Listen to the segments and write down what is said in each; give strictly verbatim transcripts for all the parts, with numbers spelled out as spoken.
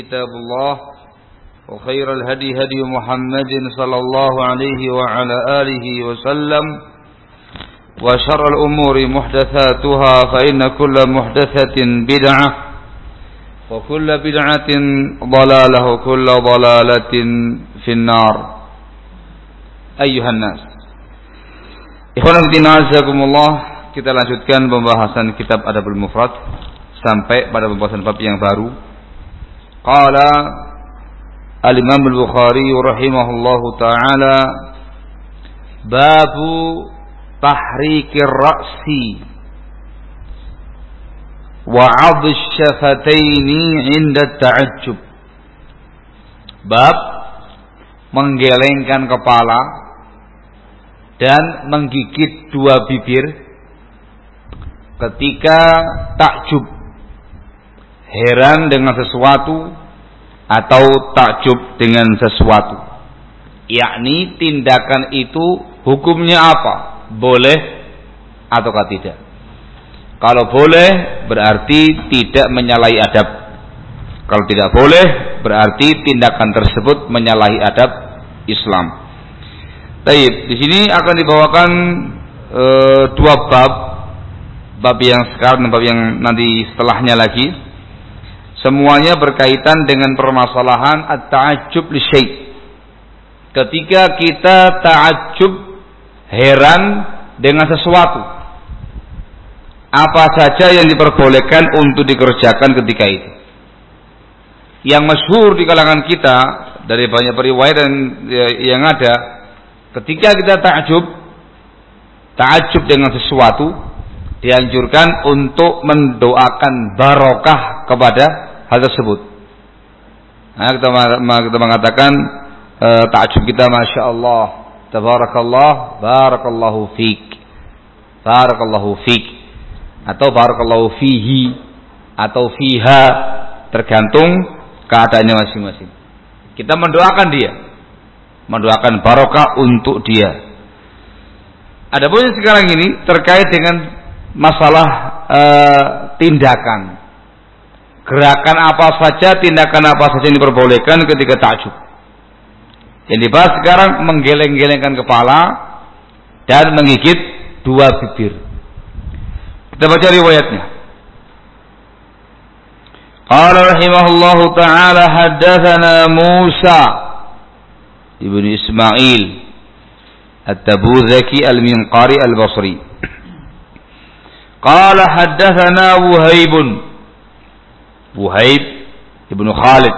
كتاب الله وخير الهدي هدي محمد صلى الله عليه وعلى آله وسلم وشر الأمور محدثاتها فإن كل محدثة بدعة وكل بدعة ضلالة وكل ضلالة في النار أيها الناس Ikhwan fillah azakumullah, kita lanjutkan pembahasan kitab Adabul Mufrad sampai pada pembahasan bab yang baru. Qala Al-Imam Al-Bukhari rahimahullahu taala babu tahrikir ra'si wa 'adh syafataini 'inda ta'ajjub. Bab menggelengkan kepala dan menggigit dua bibir ketika takjub, heran dengan sesuatu atau takjub dengan sesuatu, yakni tindakan itu hukumnya apa, boleh ataukah tidak. Kalau boleh berarti tidak menyalahi adab, kalau tidak boleh berarti tindakan tersebut menyalahi adab Islam. Baik, di sini akan dibawakan e, dua bab, bab yang sekarang dan bab yang nanti setelahnya lagi. Semuanya berkaitan dengan permasalahan at-ta'ajjub li syai'. Ketika kita ta'ajjub, heran dengan sesuatu, apa saja yang diperbolehkan untuk dikerjakan ketika itu. Yang masyhur di kalangan kita dari banyak periwayat yang ada, ketika kita ta'ajjub, ta'ajjub dengan sesuatu, dianjurkan untuk mendoakan barokah kepada hal tersebut. Nah, kita, kita mengatakan e, ta'ajjub kita, masya Allah, tabarakallah, barakallahu fiik, barakallahu fiik, atau barakallahu fihi, atau fiha, tergantung keadaannya masing-masing. Kita mendoakan dia, mendoakan barokah untuk dia. Adapun sekarang ini terkait dengan masalah e, tindakan, gerakan apa saja, tindakan apa saja yang diperbolehkan ketika ta'ajjub. Yang dibahas sekarang menggeleng-gelengkan kepala dan menggigit dua bibir. Kita baca riwayatnya. Qala rahimahullahu ta'ala haddatsana Musa ibnu Ismail At-Tabuzaki Al-Minqari Al-Basri. Qala haddatsana Wuhaibun, Wuhaib ibnu Khalid.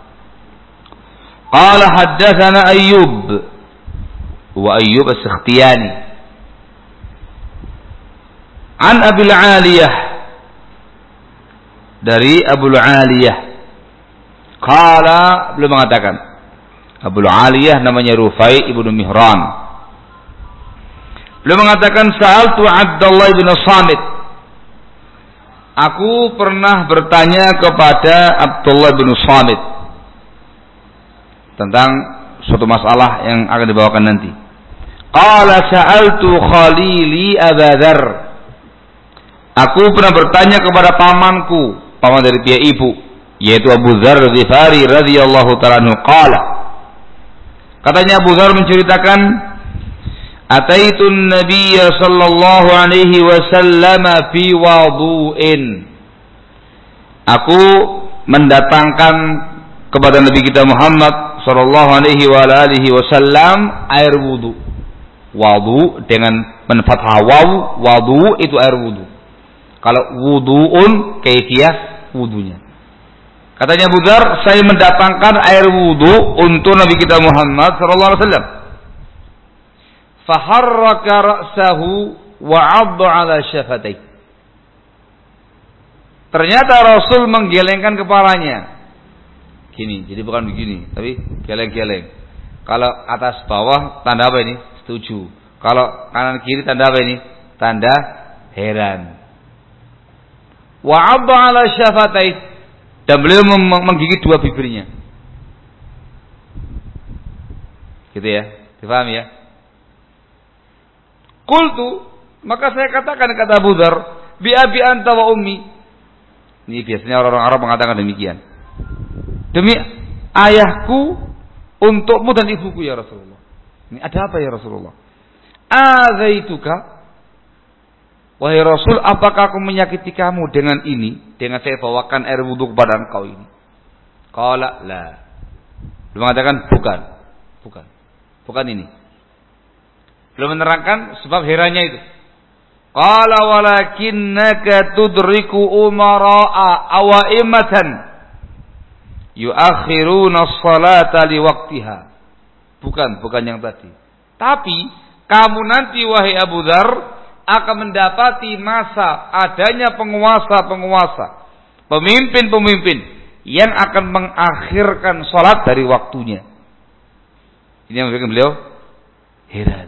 Qala haddatsana Ayyub wa Ayyub As-Sakhtiyani an Abil Aliyah, dari Abul Aliyah. Qala, belum mengatakan, Abul Aliyah namanya Rufai ibnu Mihran. Belum mengatakan sa'altu Abdullah ibn Samit, aku pernah bertanya kepada Abdullah bin Samit tentang suatu masalah yang akan dibawakan nanti. Qala sa'altu khalili Abu Dzar, aku pernah bertanya kepada pamanku, paman dari pihak ibu, yaitu Abu Dzar Ghifari radhiyallahu ta'ala anhu. Qala, katanya Abu Dzar menceritakan, ataitun nabiyya sallallahu alaihi wasallam fi wudu'in, aku mendatangkan kepada Nabi kita Muhammad sallallahu alaihi wa alihi wasallam air wudu. Wudu dengan menfathah waw, wudu itu air wudu. Kalau wudu'un kaifiyah wudunya. Katanya Abu Dzar, saya mendatangkan air wudu untuk Nabi kita Muhammad sallallahu alaihi wasallam. Faharraka ra'sahu wa 'adda 'ala syafatayhi. Ternyata Rasul menggelengkan kepalanya. Gini, jadi bukan begini, tapi geleng-geleng. Kalau atas bawah tanda apa ini? Setuju. Kalau kanan kiri tanda apa ini? Tanda heran. Wa 'adda 'ala syafatayhi, dan beliau menggigit dua bibirnya. Gitu ya, dipahami ya? Qultu, maka saya katakan, kata Abu Dzar, bi abi anta wa ummi. Ini biasanya orang-orang Arab mengatakan demikian. demi ayahku, untukmu dan ibuku ya Rasulullah. Ini ada apa ya Rasulullah? Azaituka, wahai Rasul, apakah aku menyakiti kamu dengan ini, dengan saya bawakan air wudhu kepada engkau ini? Qala la. Belum mengatakan bukan, bukan, bukan ini. Belum menerangkan sebab herannya itu. Qala walakinnaka tudriku umara'a awaimatan yuakhiruna as-salata liwaqtiha. Bukan, bukan yang tadi. Tapi kamu nanti wahai Abu Dzar akan mendapati masa adanya penguasa-penguasa, pemimpin-pemimpin yang akan mengakhirkan salat dari waktunya. Ini yang membuat beliau heran.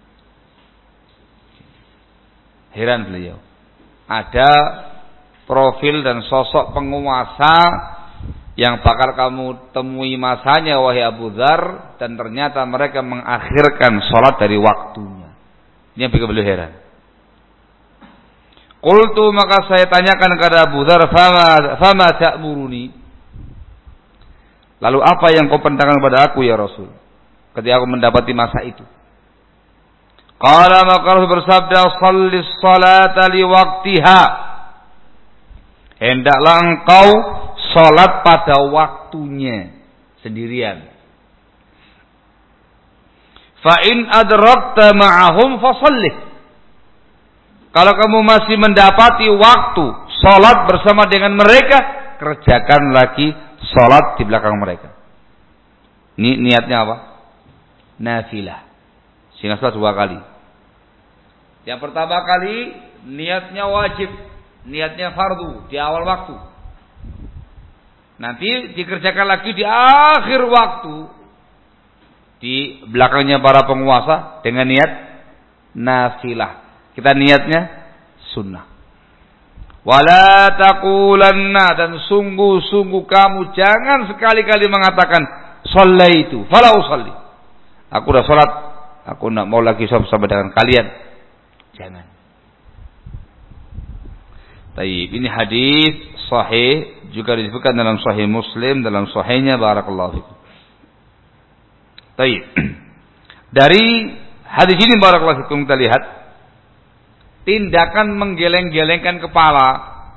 Heran beliau. Ada profil dan sosok penguasa yang bakal kamu temui masanya wahai Abu Dzar, dan ternyata mereka mengakhirkan sholat dari waktunya. Ini yang bikin beliau heran. Qultu, maka saya tanyakan kepada Abu Dzar, fama fama ta'muruni? Lalu apa yang kau perintahkan kepada aku ya Rasul ketika aku mendapati masa itu? Qala, maka Rasul bersabda, shallis salata liwaqtiha. Hendaklah engkau salat pada waktunya sendirian. Fa in adrakta ma'ahum fasallih. Kalau kamu masih mendapati waktu salat bersama dengan mereka, kerjakan lagi salat di belakang mereka. Ini niatnya apa? Nafilah. Sehingga salat dua kali. Yang pertama kali niatnya wajib, niatnya fardu di awal waktu. Nanti dikerjakan lagi di akhir waktu di belakangnya para penguasa dengan niat nafilah. Kita niatnya sunnah. Wala taqulanna, dan sungguh-sungguh kamu jangan sekali-kali mengatakan shallaitu fala usalli. Aku sudah salat, aku enggak mau lagi bersama dengan kalian. Jangan. Baik, ini hadis sahih, juga disebutkan dalam Sahih Muslim, dalam sahihnya, barakallahu fikum. Baik. Dari hadis ini barakallahu fikum kita lihat tindakan menggeleng-gelengkan kepala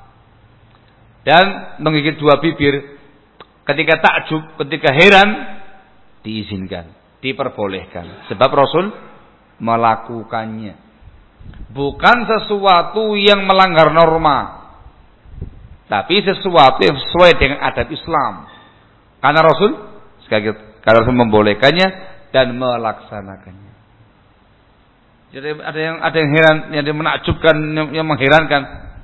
dan menggigit dua bibir ketika takjub, ketika heran, diizinkan, diperbolehkan. Sebab Rasul melakukannya. Bukan sesuatu yang melanggar norma, tapi sesuatu yang sesuai dengan adab Islam. Karena Rasul, sekali lagi, karena Rasul membolehkannya dan melaksanakannya. Jadi ada yang ada yang heran, yang menakjubkan, yang, yang mengherankan,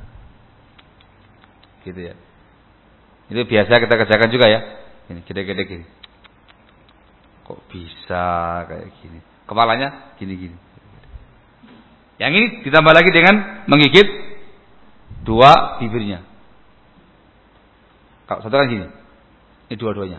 gitu ya. Itu biasa kita kerjakan juga ya. Ini gede-gede gini. Kok bisa kayak gini? Kepalanya gini-gini. Yang ini ditambah lagi dengan menggigit dua bibirnya. Kalau satu kan gini, ini dua-duanya.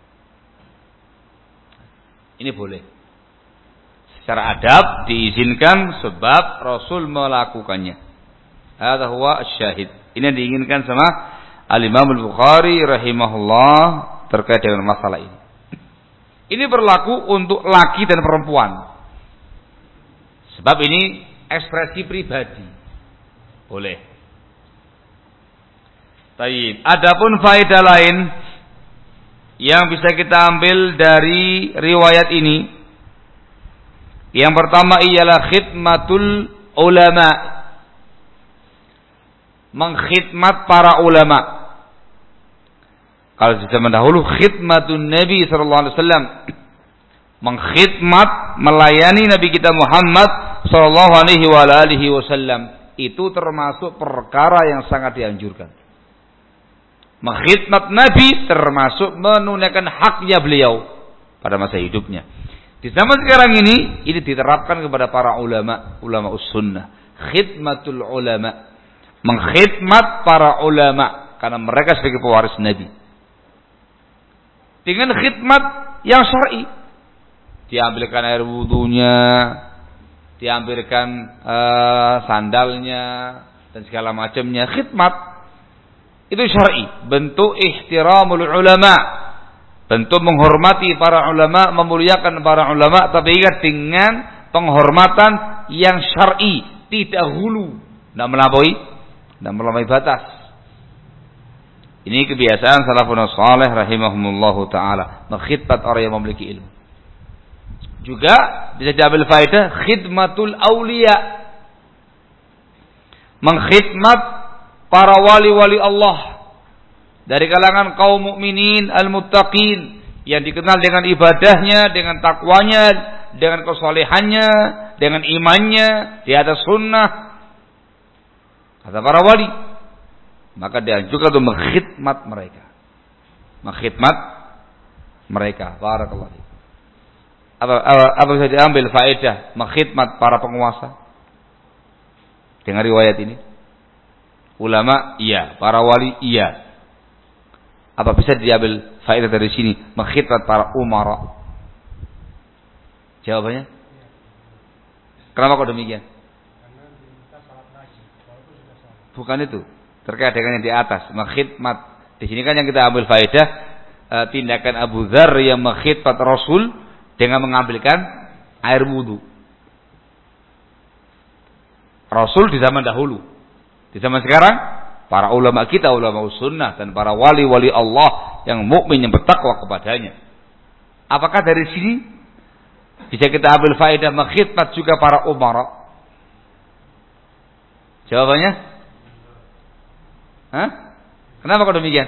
Ini boleh. Secara adab diizinkan sebab Rasul melakukannya. Hadza huwa asy-syahid. Ini yang diinginkan sama Al-Imam Al-Bukhari rahimahullah terkait dengan masalah ini. Ini berlaku untuk laki dan perempuan. Sebab ini ekspresi pribadi. Boleh. Baik. Adapun faedah lain yang bisa kita ambil dari riwayat ini, yang pertama ialah khidmatul ulama. Mengkhidmat para ulama. Kalau di zaman dahulu khidmatun Nabi sallallahu alaihi wasallam. Mengkhidmat, melayani Nabi kita Muhammad sallallahu alaihi wa alihi wasallam, itu termasuk perkara yang sangat dianjurkan. Mengkhidmat Nabi termasuk menunaikan haknya beliau pada masa hidupnya. Di zaman sekarang ini, ini diterapkan kepada para ulama, ulama us-sunnah. Khidmatul ulama. Mengkhidmat para ulama, karena mereka sebagai pewaris Nabi. Dengan khidmat yang syar'i. Diambilkan air wudunya, diambilkan uh, sandalnya, dan segala macamnya. Khidmat. Itu syar'i. Bentuk ihtiramul ulama. Tentu menghormati para ulama, memuliakan para ulama, tapi ingat dengan penghormatan yang syar'i, tidak hulu, tidak melampaui, tidak melampaui batas. Ini kebiasaan salafun salih rahimahumullahu taala, mengkhidmat orang yang memiliki ilmu. Juga bisa diambil faedah khidmatul auliya, mengkhidmat para wali-wali Allah dari kalangan kaum mukminin al-muttaqin yang dikenal dengan ibadahnya, dengan takwanya, dengan kesalehannya, dengan imannya di atas sunnah, kata para wali. Maka dianjurkan untuk mengkhidmat mereka, mengkhidmat mereka. Barakallahu fiik. Apa, apa, apa bisa diambil faedah mengkhidmat para penguasa dengan riwayat ini? Ulama iya, para wali iya. Apa bisa diambil faedah dari sini mengkhidmat para umara? Jawabannya? Kenapa kok demikian? Bukan itu. Terkait dengan yang di atas, mengkhidmat. Di sini kan yang kita ambil faedah e, tindakan Abu Dzar yang mengkhidmat Rasul dengan mengambilkan air wudu. Rasul di zaman dahulu. Di zaman sekarang para ulama kita, ulama sunnah dan para wali-wali Allah yang mukmin yang bertakwa kepadanya. Apakah dari sini bisa kita ambil faedah mengkhidmat juga para umara? Jawabannya? Hah? Kenapa kok demikian?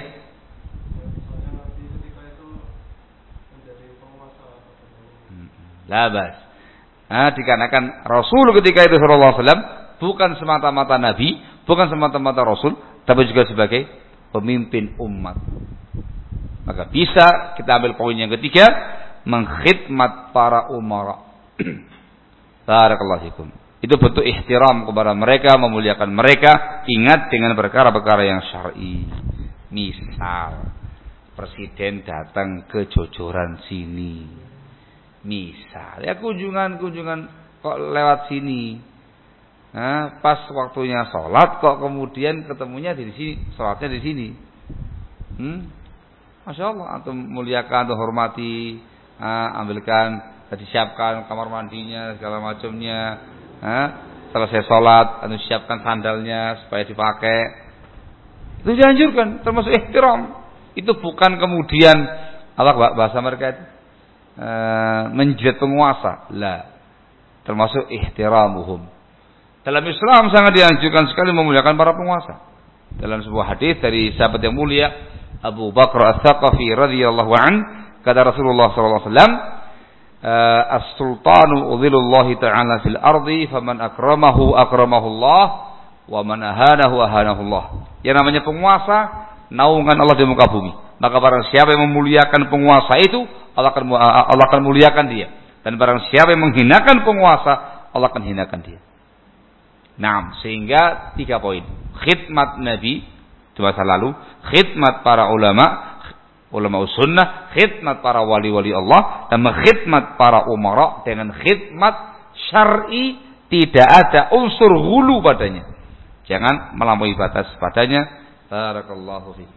Labas. Nah, dikarenakan Rasul ketika itu sallallahu alaihi wasallam bukan semata-mata nabi, bukan semata-mata rasul, tapi juga sebagai pemimpin umat. Maka bisa kita ambil poin yang ketiga, mengkhidmat para umara. Barakallahu fikum. Itu bentuk ihtiram kepada mereka, memuliakan mereka, ingat dengan perkara-perkara yang syar'i. Misal, presiden datang ke Jojoran sini. Misal, ya kunjungan-kunjungan kok lewat sini. Nah, pas waktunya sholat kok kemudian ketemunya di sini, sholatnya di sini. Hmm? Masya Allah, antum muliakan, antum hormati, ah, ambilkan, disiapkan kamar mandinya, segala macamnya. Ah, selesai sholat, antum siapkan sandalnya supaya dipakai. Itu dianjurkan, termasuk ihtiram. Itu bukan kemudian apa bahasa mereka itu uh, menjilat penguasa, lah. Termasuk ihtiramuhum. Dalam Islam sangat dianjurkan sekali memuliakan para penguasa. Dalam sebuah hadis dari sahabat yang mulia Abu Bakar As-Saqafi radhiyallahu an, kata Rasulullah sallallahu alaihi wasallam, "As-sultanu udhilullahi ta'ala fil ardi, faman akramahu akramahu Allah, wa man ahanahu ahanahu Allah." Yang namanya penguasa, naungan Allah di muka bumi. Maka barang siapa yang memuliakan penguasa itu, Allah akan Allah akan muliakan dia. Dan barang siapa yang menghinakan penguasa, Allah akan hinakan dia. Nah, sehingga tiga poin. Khidmat Nabi di masa lalu, khidmat para ulama, ulama sunnah, khidmat para wali-wali Allah, dan mengkhidmat para umara dengan khidmat syar'i, tidak ada unsur hulu padanya. Jangan melampaui batas padanya. Barakallahu fiik.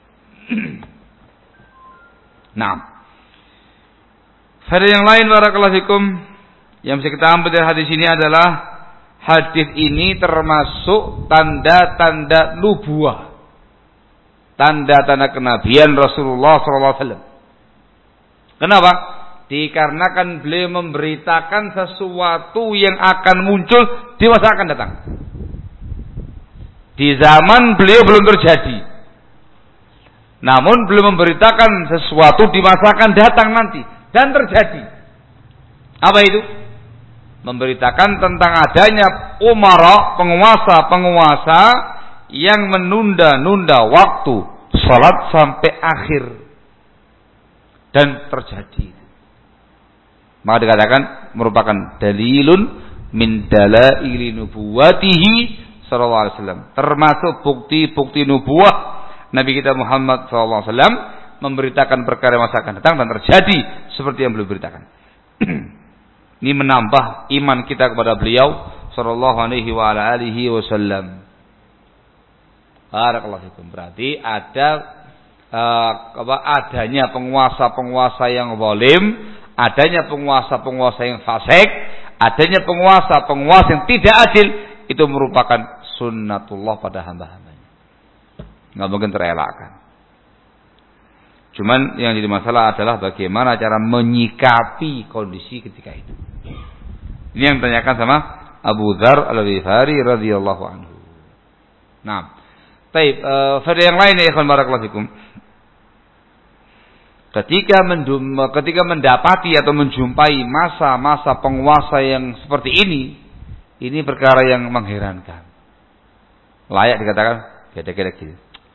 Nah, faedah yang lain barakallahu fikum yang bisa kita ambil dari hadis ini adalah hadis ini termasuk tanda-tanda nubuwah, tanda-tanda kenabian Rasulullah sallallahu alaihi wasallam. Kenapa? Dikarenakan beliau memberitakan sesuatu yang akan muncul di masa akan datang. Di zaman beliau belum terjadi, namun beliau memberitakan sesuatu di masa akan datang nanti dan terjadi. Apa itu? Memberitakan tentang adanya umara, penguasa-penguasa yang menunda-nunda waktu salat sampai akhir, dan terjadi. Maka dikatakan merupakan dalilun min dalaili nubuwatihi sallallahu alaihi wasallam, termasuk bukti-bukti nubuah Nabi kita Muhammad sallallahu alaihi wasallam, memberitakan perkara masa akan datang dan terjadi seperti yang beliau beritakan. Ini menambah iman kita kepada beliau sallallahu alaihi wa ala alihi wasallam. Barakallahu fikum. Berarti ada uh, apa, adanya penguasa-penguasa yang zalim, adanya penguasa-penguasa yang fasik, adanya penguasa-penguasa yang tidak adil, itu merupakan sunnatullah pada hamba-hambanya. Nggak mungkin terelakkan. Cuman yang jadi masalah adalah bagaimana cara menyikapi kondisi ketika itu. Ini yang ditanyakan sama Abu Dzar Al-Ghifari radhiyallahu anhu. Nah, baik, uh, pada yang lain ya ikhwan barakallahu fikum. Ketika mendum, ketika mendapati atau menjumpai masa-masa penguasa yang seperti ini, ini perkara yang mengherankan. Layak dikatakan gedek-gedek gitu.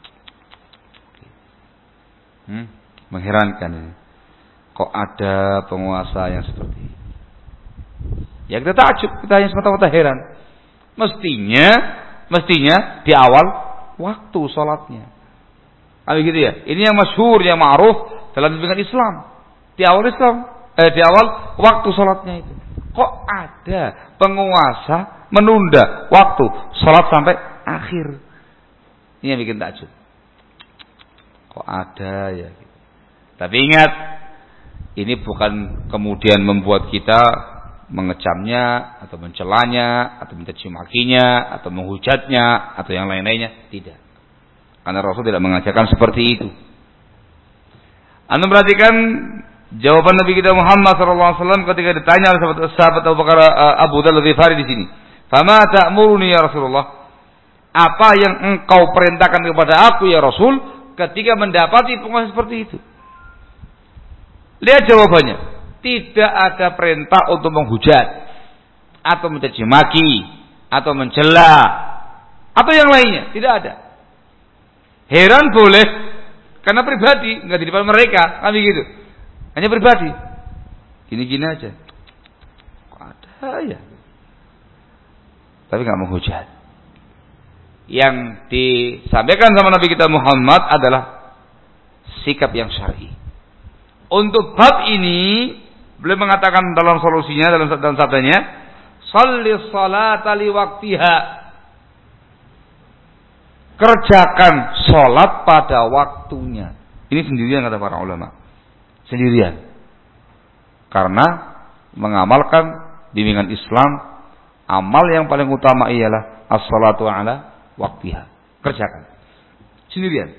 Hmm, mengherankan ini. Kok ada penguasa yang seperti ini? Ya kita takjub, kita hanya semata-mata heran. Mestinya, mestinya di awal waktu sholatnya. Apa gitu ya? Ini yang masyhur, yang ma'ruf dalam bimbingan Islam. Di awal Islam, eh di awal waktu sholatnya itu. Kok ada penguasa menunda waktu sholat sampai akhir? Ini yang bikin takjub. Kok ada ya? Tapi ingat, ini bukan kemudian membuat kita mengecamnya atau mencelanya atau mencaci makinya atau menghujatnya atau yang lain-lainnya, tidak. Karena Rasul tidak mengajarkan seperti itu. Anda perhatikan jawaban Nabi kita Muhammad sallallahu alaihi wasallam ketika ditanya oleh sahabat, sahabat Abu Bakar Abu Dzar Al-Ghifari di sini. "Fama ta'muruni ya Rasulullah?" Apa yang engkau perintahkan kepada aku ya Rasul ketika mendapati penguasa seperti itu? Lihat jawabannya. Tidak ada perintah untuk menghujat atau mencaci maki atau mencela atau yang lainnya, tidak ada. Heran boleh karena pribadi, enggak di depan mereka, kan begitu. Hanya pribadi. Gini-gini aja. Kok ada ya? Tapi enggak menghujat. Yang disampaikan sama Nabi kita Muhammad adalah sikap yang syar'i. Untuk bab ini beliau mengatakan dalam solusinya, dalam dalam sabdanya, "Shalli sholata li waqtiha." Kerjakan sholat pada waktunya. Ini sendirian kata para ulama. Sendirian. Karena mengamalkan bimbingan Islam, amal yang paling utama ialah as-sholatu ala waqtiha. Kerjakan. Sendirian.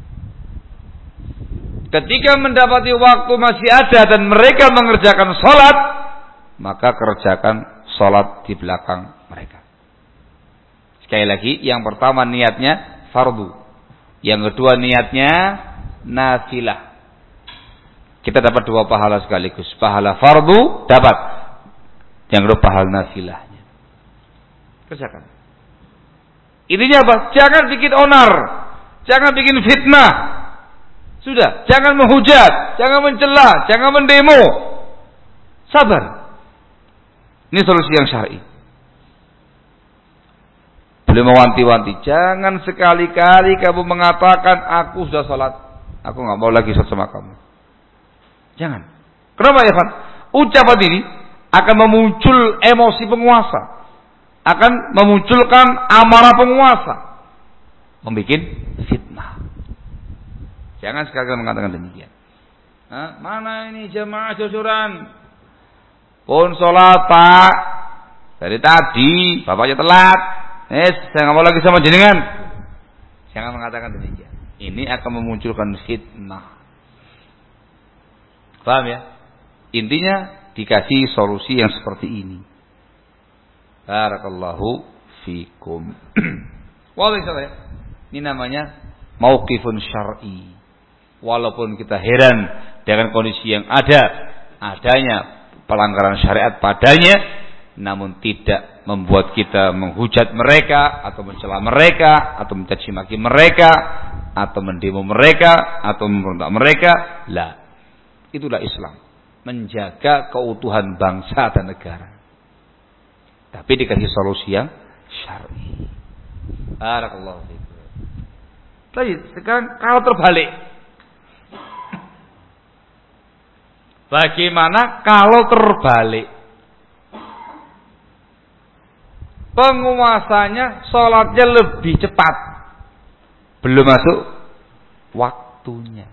Ketika mendapati waktu masih ada dan mereka mengerjakan sholat, maka kerjakan sholat di belakang mereka. Sekali lagi, yang pertama niatnya fardu. Yang kedua niatnya nafilah. Kita dapat dua pahala sekaligus. Pahala fardu dapat. Yang kedua pahala nafilahnya. Kerjakan. Intinya apa? Jangan bikin onar. Jangan bikin fitnah. Sudah, jangan menghujat, jangan mencela, jangan mendemo. Sabar. Ini solusi yang syar'i. Beliau mewanti-wanti, jangan sekali-kali kamu mengatakan aku sudah sholat, aku nggak mau lagi sholat sama kamu. Jangan. Kenapa ya, Pak? Ucapan ini akan memuncul emosi penguasa, akan memunculkan amarah penguasa, membuat fitnah. Jangan sekali-kali mengatakan demikian. Nah, mana ini jamaah jodoran? Pun sholat pak, dari tadi bapaknya telat. Eh, saya nggak mau lagi sama jenengan. Jangan mengatakan demikian. Ini akan memunculkan fitnah. Paham ya? Intinya dikasih solusi yang seperti ini. Barakallahu fikum. Wallah ya. Ini namanya mauqifun syar'i. Walaupun kita heran dengan kondisi yang ada, adanya pelanggaran syariat padanya, namun tidak membuat kita menghujat mereka atau mencela mereka atau mencaci maki mereka atau mendemo mereka atau memberontak mereka. Lah, itulah Islam, menjaga keutuhan bangsa dan negara. Tapi dikasih solusi yang syar'i. Barakallahu fiikum. Baik, sekarang kalau terbalik. Bagaimana kalau terbalik? Penguasanya sholatnya lebih cepat, belum masuk waktu. waktunya.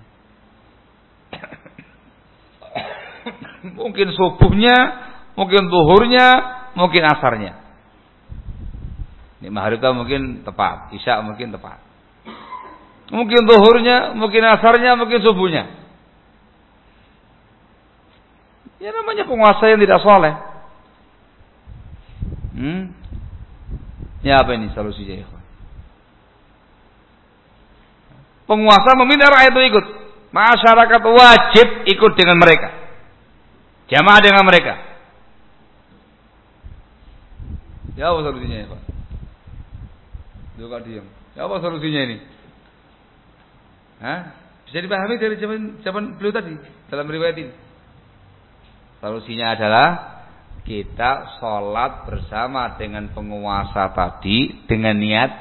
Mungkin subuhnya, mungkin zuhurnya, mungkin asarnya. Ini maghrib mungkin tepat, isya mungkin tepat. Mungkin zuhurnya, mungkin asarnya, mungkin subuhnya. Ya namanya penguasa yang tidak soleh. Hmm? Ya apa ini solusinya, ikhwan? Penguasa meminta rakyat itu ikut. Masyarakat wajib ikut dengan mereka. Jamaah dengan mereka. Ya apa solusinya ya Pak? Juga diam. Ya apa solusinya ini? Hah? Bisa dipahami dari zaman zaman beliau tadi dalam riwayat ini. Solusinya adalah kita sholat bersama dengan penguasa tadi dengan niat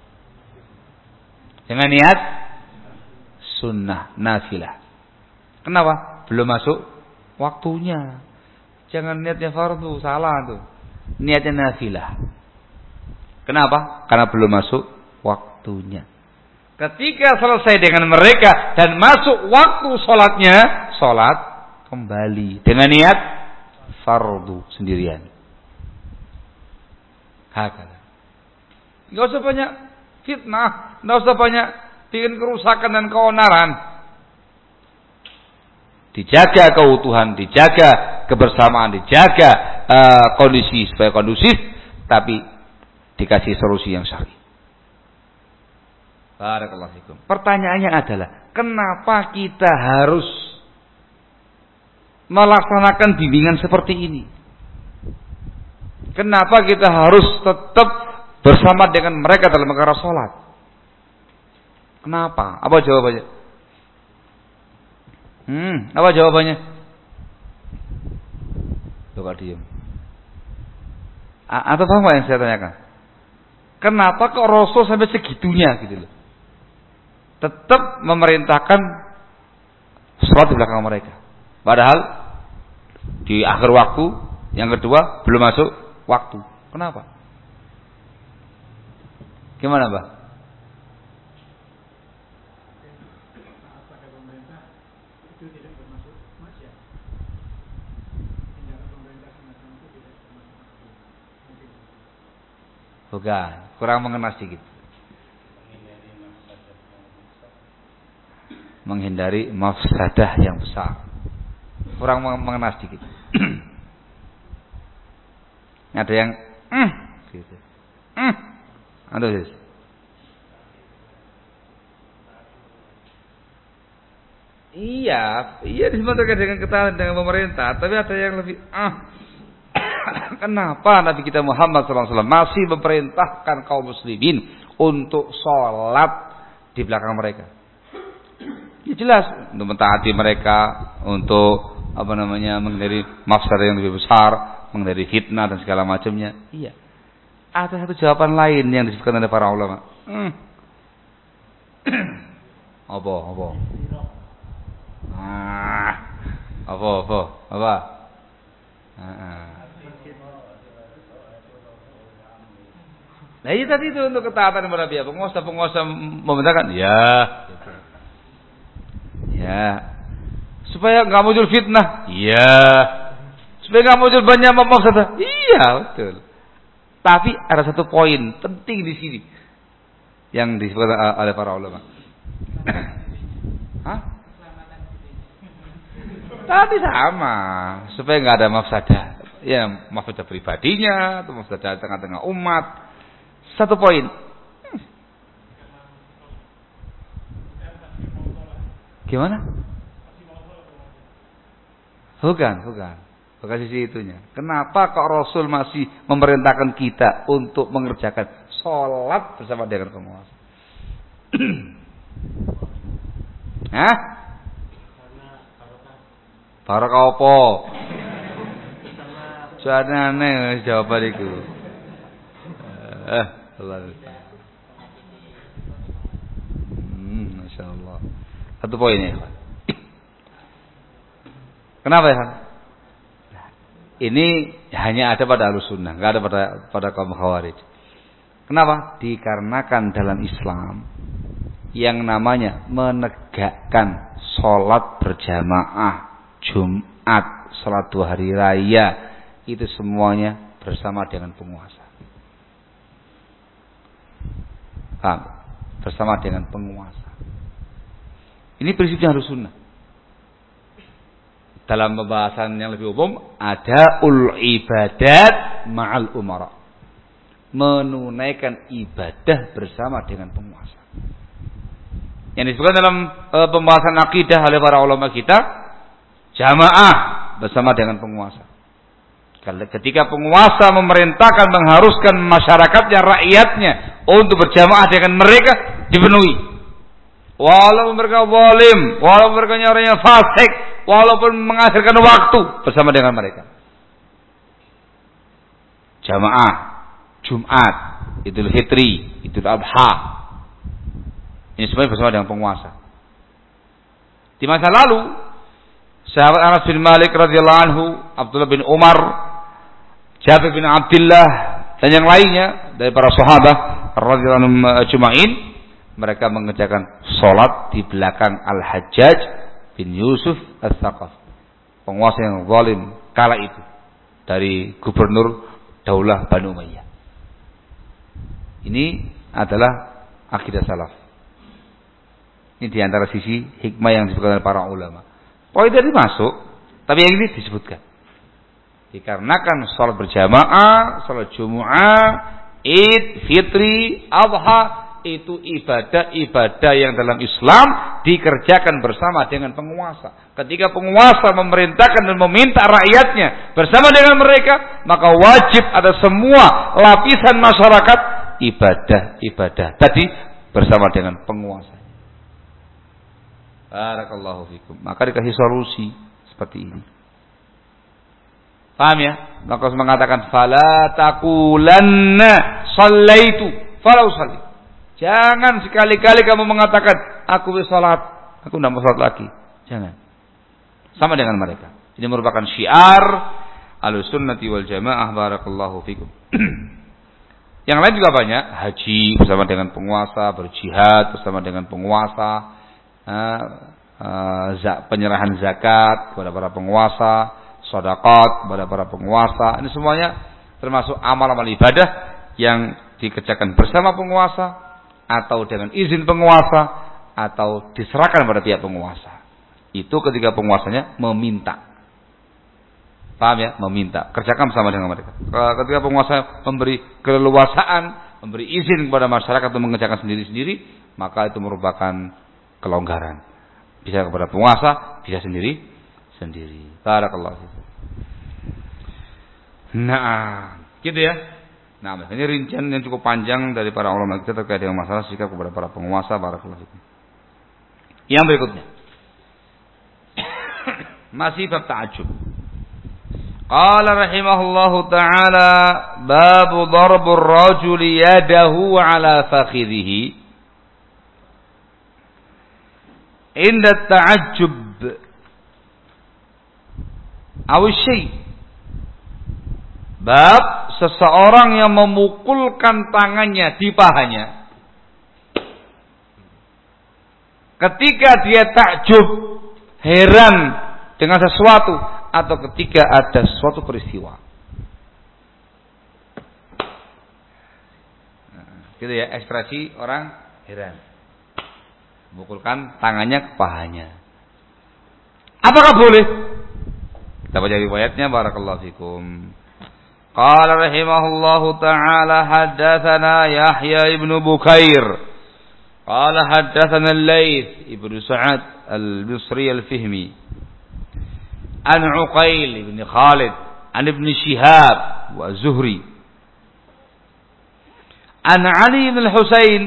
dengan niat sunnah nafilah. Kenapa? Belum masuk waktunya. Jangan niatnya fardu, salah tuh. Niatnya nafilah. Kenapa? Karena belum masuk waktunya. Ketika selesai dengan mereka dan masuk waktu sholatnya, sholat kembali dengan niat fardu sendirian. Hakala. Enggak usah banyak fitnah, enggak usah banyak bikin kerusakan dan keonaran. Dijaga keutuhan, dijaga kebersamaan, dijaga uh, kondisi supaya kondusif, tapi dikasih solusi yang syar'i. Barakallahu fikum. Pertanyaannya adalah, kenapa kita harus melaksanakan bimbingan seperti ini? Kenapa kita harus tetap bersama dengan mereka dalam perkara sholat? Kenapa? Apa jawabannya? Hmm, apa jawabannya? Coba diam. A- atau paham yang saya tanyakan? Kenapa kok Rasul sampai segitunya gitu loh? Tetap memerintahkan sholat di belakang mereka. Padahal di akhir waktu, yang kedua belum masuk waktu. Kenapa? Gimana, Mbak? Bukan, kurang mengenal sedikit. Menghindari mafsadah yang besar. Kurang mengenal sedikit. Ada yang mm, gitu. Mm. Aduh. Iya, iya disebutkan dengan ketaatan dengan pemerintah, tapi ada yang lebih ah. Kenapa Nabi kita Muhammad shallallahu alaihi wasallam masih memerintahkan kaum muslimin untuk sholat di belakang mereka? Ya jelas untuk mentaati mereka, untuk apa namanya menghindari mafsadah yang lebih besar, menghindari fitnah dan segala macamnya. Iya. Ada satu jawaban lain yang disebutkan oleh para ulama. Hmm. Apa? Apa? Ah, apa? Apa? Apa? Ah. Nah ini tadi itu untuk ketaatan kepada pihak penguasa, penguasa memerintahkan, ya, gitu. Ya, supaya nggak muncul fitnah, iya, supaya nggak muncul banyak mafsadah, iya betul. Tapi ada satu poin penting di sini yang disebutkan oleh para ulama. Hah? Tadi sama, supaya nggak ada mafsadah, ya mafsadah pribadinya atau mafsadah tengah-tengah umat. Satu poin. Gimana? Bukan, bukan. Bukan sisi itunya. Kenapa kok Rasul masih memerintahkan kita untuk mengerjakan sholat bersama dengan penguasa? Hah? Barokah apa? Soalnya aneh jawaban itu. Eh, Hmm, Masya Allah. Satu poin ya. Kenapa ya? Ini hanya ada pada Ahlussunnah, nggak ada pada pada kaum Khawarij. Kenapa? Dikarenakan dalam Islam yang namanya menegakkan sholat berjamaah Jumat, sholat dua hari raya, itu semuanya bersama dengan penguasa. Paham? Bersama dengan penguasa. Ini prinsipnya harus sunnah. Dalam pembahasan yang lebih umum, ada ul ibadat ma'al umara. Menunaikan ibadah bersama dengan penguasa. Yang disebutkan dalam e, pembahasan akidah oleh para ulama kita, jamaah bersama dengan penguasa. Ketika penguasa memerintahkan, mengharuskan masyarakatnya, rakyatnya untuk berjamaah dengan mereka, dipenuhi. Walaupun mereka zalim, walaupun mereka orangnya fasik, walaupun mengakhirkan waktu bersama dengan mereka. Jamaah Jumat, Idul Fitri, Idul Adha, ini semuanya bersama dengan penguasa. Di masa lalu, sahabat Anas bin Malik radhiyallahu anhu, Abdullah bin Umar, Jabir bin Abdullah, dan yang lainnya dari para sahabat radhiyallahu anhum ajma'in, mereka mengerjakan salat di belakang Al-Hajjaj bin Yusuf Al-Thaqaf, penguasa yang zalim kala itu dari gubernur Daulah Banu Umayyah. Ini adalah akidah salaf. Ini diantara sisi hikmah yang disebutkan oleh para ulama. Poin tadi masuk, tapi yang ini disebutkan. Dikarenakan sholat berjamaah, sholat Jumu'ah, Id, Fitri, Adha, itu ibadah-ibadah yang dalam Islam dikerjakan bersama dengan penguasa. Ketika penguasa memerintahkan dan meminta rakyatnya bersama dengan mereka, maka wajib ada semua lapisan masyarakat ibadah-ibadah tadi bersama dengan penguasa. Barakallahu fikum. Maka dikasih solusi seperti ini. Paham ya? Maka harus mengatakan fala taqulanna shallaitu fala usalli. Jangan sekali-kali kamu mengatakan aku wis salat, aku tidak mau salat lagi. Jangan. Sama dengan mereka. Ini merupakan syiar Ahlussunnati wal Jamaah. Barakallahu fikum. Yang lain juga banyak, haji bersama dengan penguasa, berjihad bersama dengan penguasa, uh, uh, penyerahan zakat kepada para penguasa, sedekah kepada para penguasa. Ini semuanya termasuk amal-amal ibadah yang dikerjakan bersama penguasa atau dengan izin penguasa atau diserahkan pada pihak penguasa. Itu ketika penguasanya meminta. Paham ya? Meminta. Kerjakan bersama dengan mereka. Ketika penguasa memberi keleluasaan, memberi izin kepada masyarakat untuk mengerjakan sendiri-sendiri, maka itu merupakan kelonggaran. Bisa kepada penguasa, bisa sendiri sendiri. Barakallahu fikum. Nah, gitu ya. Nah, ini rincian yang cukup panjang dari para ulama kita terkait dengan masalah sikap kepada para penguasa. Barakallahu fikum. Yang berikutnya. Masih bab ta'ajjub. Qala rahimahullahu ta'ala babu darbur rajuli yadahu ala fakhidhihi inda ta'ajjub aw syai'. Bab seseorang yang memukulkan tangannya di pahanya ketika dia takjub, heran dengan sesuatu atau ketika ada suatu peristiwa. Nah, gitu ya, ekspresi orang heran. Memukulkan tangannya ke pahanya. Apakah boleh? Kita baca riwayatnya. Barakallahu fikum. Qala rahimahullahu ta'ala haddatsana Yahya ibnu Bukair. Qala haddatsana Al-Laits ibnu Sa'ad al-Bisri al-Fihmi. An Uqail ibn Khalid an ibn Shihab wa Zuhri an Ali ibn Husain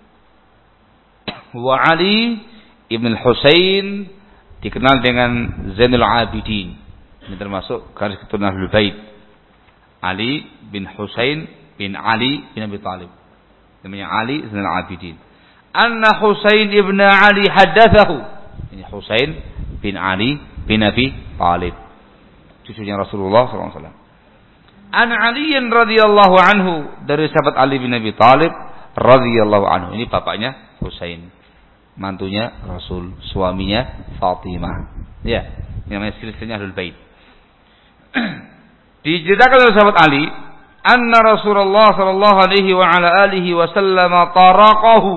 wa Ali ibn Husain dikenal dengan Zainul Abidin. Ini termasuk garis keturunan Ahlul Bait. Ali bin Husain bin Ali bin Abi Thalib. Namanya Ali Zainul Abidin. Anna Husain ibn Ali haddatsahu. Ini Husain bin Ali bin Abi Talib, cucunya Rasulullah sallallahu alaihi wasallam. An Ali radhiyallahu anhu, dari sahabat Ali bin Abi Talib radhiyallahu anhu. Ini bapaknya Husain. mantunya Rasul, suaminya Fatimah. Ya, ini namanya silsilahnya Ahlul Bait. Diceritakan oleh sahabat Ali, anna Rasulullah sallallahu alaihi wa ala alihi wasallam taraqahu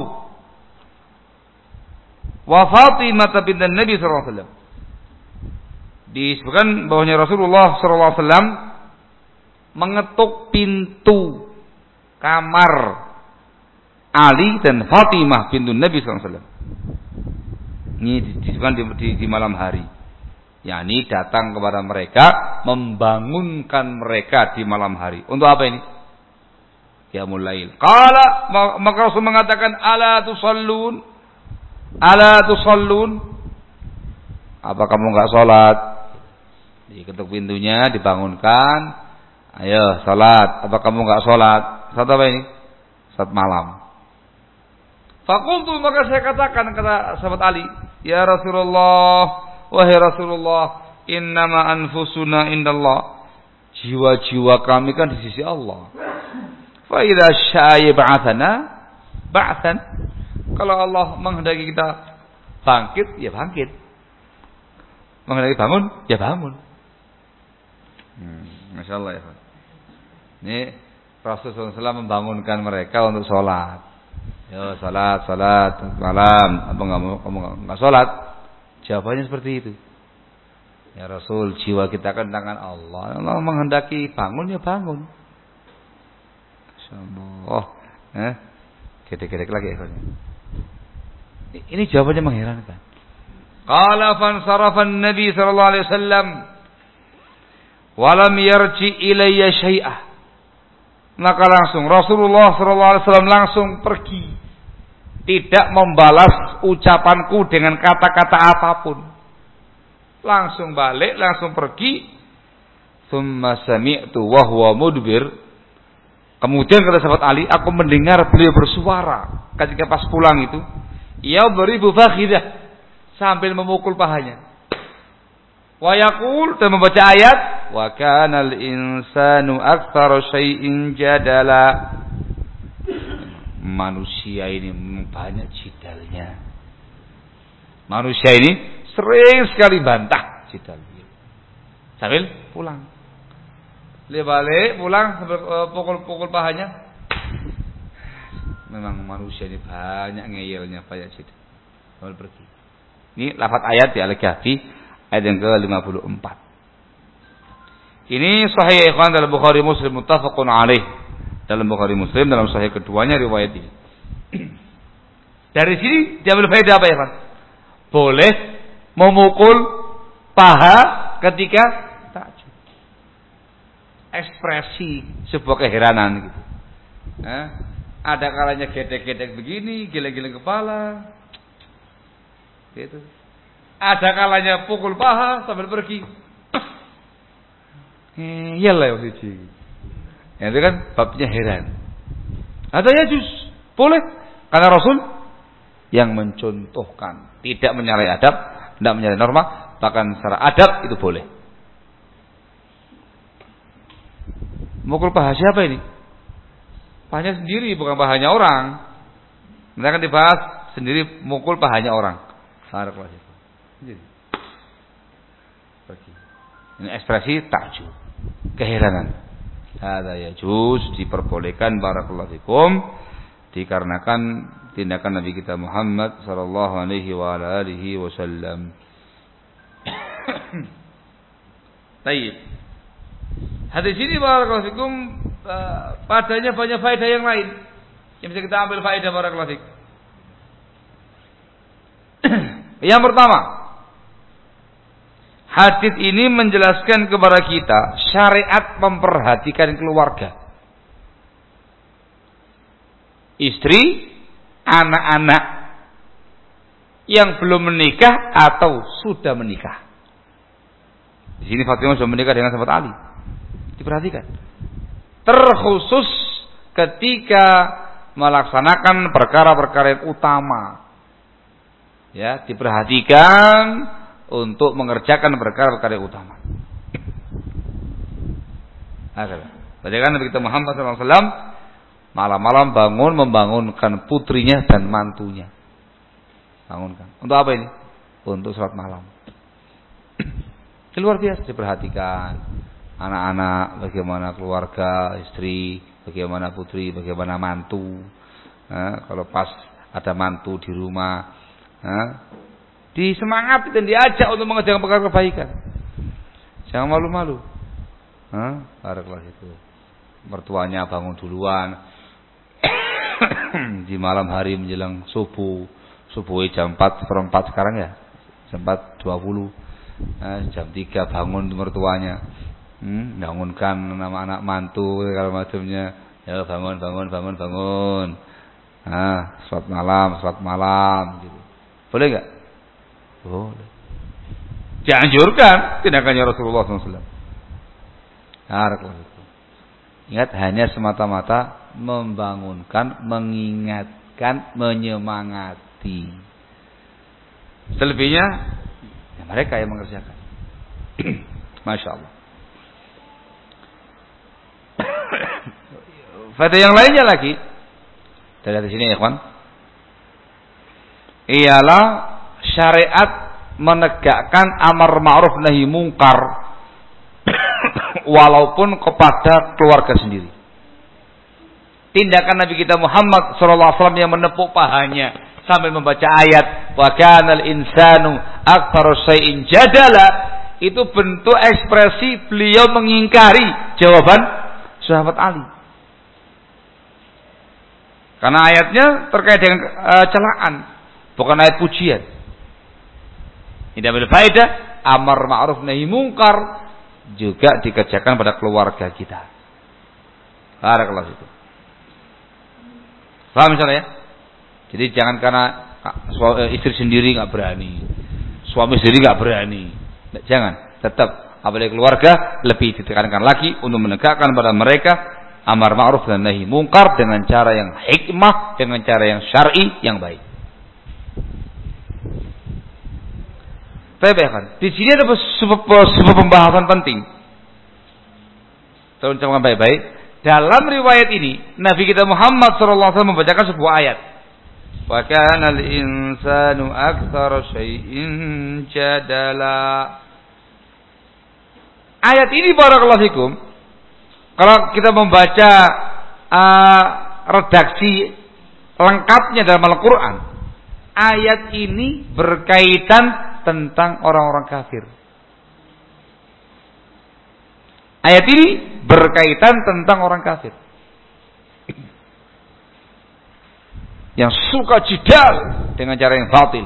wa Fatimah bint Nabi sallallahu alaihi wasallam. Disebutkan bahwasanya Rasulullah sallallahu alaihi wasallam mengetuk pintu kamar Ali dan Fatimah bintu Nabi sallallahu alaihi wasallam. Ini disebutkan di, di, di malam hari. yakni datang kepada mereka, membangunkan mereka di malam hari. Untuk apa ini? Qiyamul Lail. Qala, maka Rasul mengatakan, ala tusallun? Ala tusallun? Apa kamu enggak salat? Diketuk pintunya, dibangunkan. Ayo salat. Apa kamu enggak salat? Salat apa ini? Salat malam. Fakultu, maka saya katakan, kata sahabat Ali, ya Rasulullah, wahai Rasulullah, innama anfusuna indallah, jiwa-jiwa kami kan di sisi Allah. Fa idza syaa'a ba'atsana ba'tsan, kalau Allah menghendaki kita bangkit, ya bangkit. Menghendaki bangun, ya bangun. Hmm, Masya Allah ya. Ini Rasulullah shallallahu alaihi wasallam membangunkan mereka untuk sholat. Yo salat, salat malam. Apa enggak mau kamu enggak salat? Jawabannya seperti itu. Ya Rasul, jiwa kita kan tangan Allah. Allah menghendaki bangun ya bangun. Masyaallah. Eh? Gede-gede lagi ya. Ini jawabannya mengherankan. Qala fansarafa an-nabi sallallahu alaihi wasallam wa lam yarji ilayya syai'ah. Maka langsung Rasulullah sallallahu alaihi wasallam langsung pergi, tidak membalas ucapanku dengan kata-kata apapun. Langsung balik, langsung pergi. Tsumma sami'tu wa huwa mudbir. Kemudian kata sahabat Ali, aku mendengar beliau bersuara ketika pas pulang itu, yadribu fakhidah, sambil memukul pahanya. Wa yaqul, dan membaca ayat, wa kanal insanu aktsara syai'in jadala. Manusia ini banyak jidalnya. Manusia ini sering sekali bantah jidalnya. Sambil pulang. Dia balik pulang sambil pukul-pukul pahanya. Memang manusia ini banyak ngeyelnya, banyak jidal. Sambil pergi. Ini lafaz ayat di Al-Kahfi ayat yang ke lima puluh empat. Ini sahih ikhwan dalam Bukhari Muslim muttafaqun alaih. Dalam Bukhari Muslim dalam sahih keduanya riwayat ini. Dari sini diambil faedah apa ya, Pak? Boleh memukul paha ketika takjub. Ekspresi sebuah keheranan gitu. Eh, ada kalanya gedek-gedek begini, geleng-geleng kepala. Gitu. Ada kalanya pukul paha sambil pergi. Iyalah yang siji. Itu kan babnya heran. Adanya juz boleh karena Rasul yang mencontohkan, tidak menyalahi adab, tidak menyalahi norma, bahkan secara adab itu boleh. Mukul paha siapa ini? Pahanya sendiri, bukan pahanya orang. Mereka akan dibahas sendiri mukul pahanya orang. Ini ekspresi takjub, keheranan. Hadza yajuz, diperbolehkan, barakallahu fikum, dikarenakan tindakan Nabi kita Muhammad sallallahu alaihi wa ala alihi wasallam. Baik. Hadis ini barakallahu fikum, padanya banyak faedah yang lain yang bisa kita ambil faedah, barakallahu fikum. Yang pertama, hadis ini menjelaskan kepada kita syariat memperhatikan keluarga. Istri, anak-anak yang belum menikah atau sudah menikah. Di sini Fatimah sudah menikah dengan sahabat Ali. Diperhatikan. Terkhusus ketika melaksanakan perkara-perkara yang utama. Ya, diperhatikan untuk mengerjakan perkara-perkara utama. Bacakan Nabi kita Muhammad sallallahu alaihi wasallam malam-malam bangun membangunkan putrinya dan mantunya. bangunkan. Untuk apa ini? Untuk sholat malam. Luar biasa diperhatikan. Anak-anak, bagaimana keluarga, istri, bagaimana putri, bagaimana mantu. Nah, kalau pas ada mantu di rumah, nah, disemangat dan diajak untuk mengerjakan perkara kebaikan. Jangan malu-malu. Nah, barakallahu itu. Mertuanya bangun duluan di malam hari menjelang subuh. Subuh jam empat seperempat sekarang ya. Jam empat dua puluh. Nah, jam tiga bangun mertuanya. Hmm, bangunkan nama anak mantu kalau macamnya. Ya bangun bangun bangun bangun. Nah, salat malam, salat malam gitu. Boleh enggak? Boleh. Dianjurkan tindakannya Rasulullah sallallahu alaihi wasallam. Nah, ingat hanya semata-mata membangunkan, mengingatkan, menyemangati. Selebihnya ya mereka yang mengerjakan. Masya Allah. Faedah yang lainnya lagi dari sini ya kawan, ialah syariat menegakkan amar ma'ruf nahi mungkar walaupun kepada keluarga sendiri. Tindakan Nabi kita Muhammad sallallahu alaihi wasallam yang menepuk pahanya sambil membaca ayat wa kanal insanu aktsara syai'in jadala, itu bentuk ekspresi beliau mengingkari jawaban sahabat Ali. Karena ayatnya terkait dengan uh, celaan, bukan ayat pujian. Ini ambil faedah, amar ma'ruf nahi mungkar juga dikerjakan pada keluarga kita. Barakallahu fikum. Paham misalnya ya? Jadi jangan karena istri sendiri enggak berani, suami sendiri enggak berani. Jangan, tetap apalagi keluarga lebih ditekankan lagi untuk menegakkan pada mereka amar ma'ruf dan nahi mungkar dengan cara yang hikmah, dengan cara yang syar'i, yang baik. Baik-baik. Di sini ada sebuah pembahasan penting. Tolong ucapkan baik-baik. Dalam riwayat ini, Nabi kita Muhammad sallallahu alaihi wasallam membacakan sebuah ayat. Wa kana al-insanu aktsara syai'in jadala. Ayat ini barakallahu fikum, kalau kita membaca uh, redaksi lengkapnya dalam Al-Quran, ayat ini berkaitan tentang orang-orang kafir. Ayat ini berkaitan tentang orang kafir yang suka jidal dengan cara yang batil.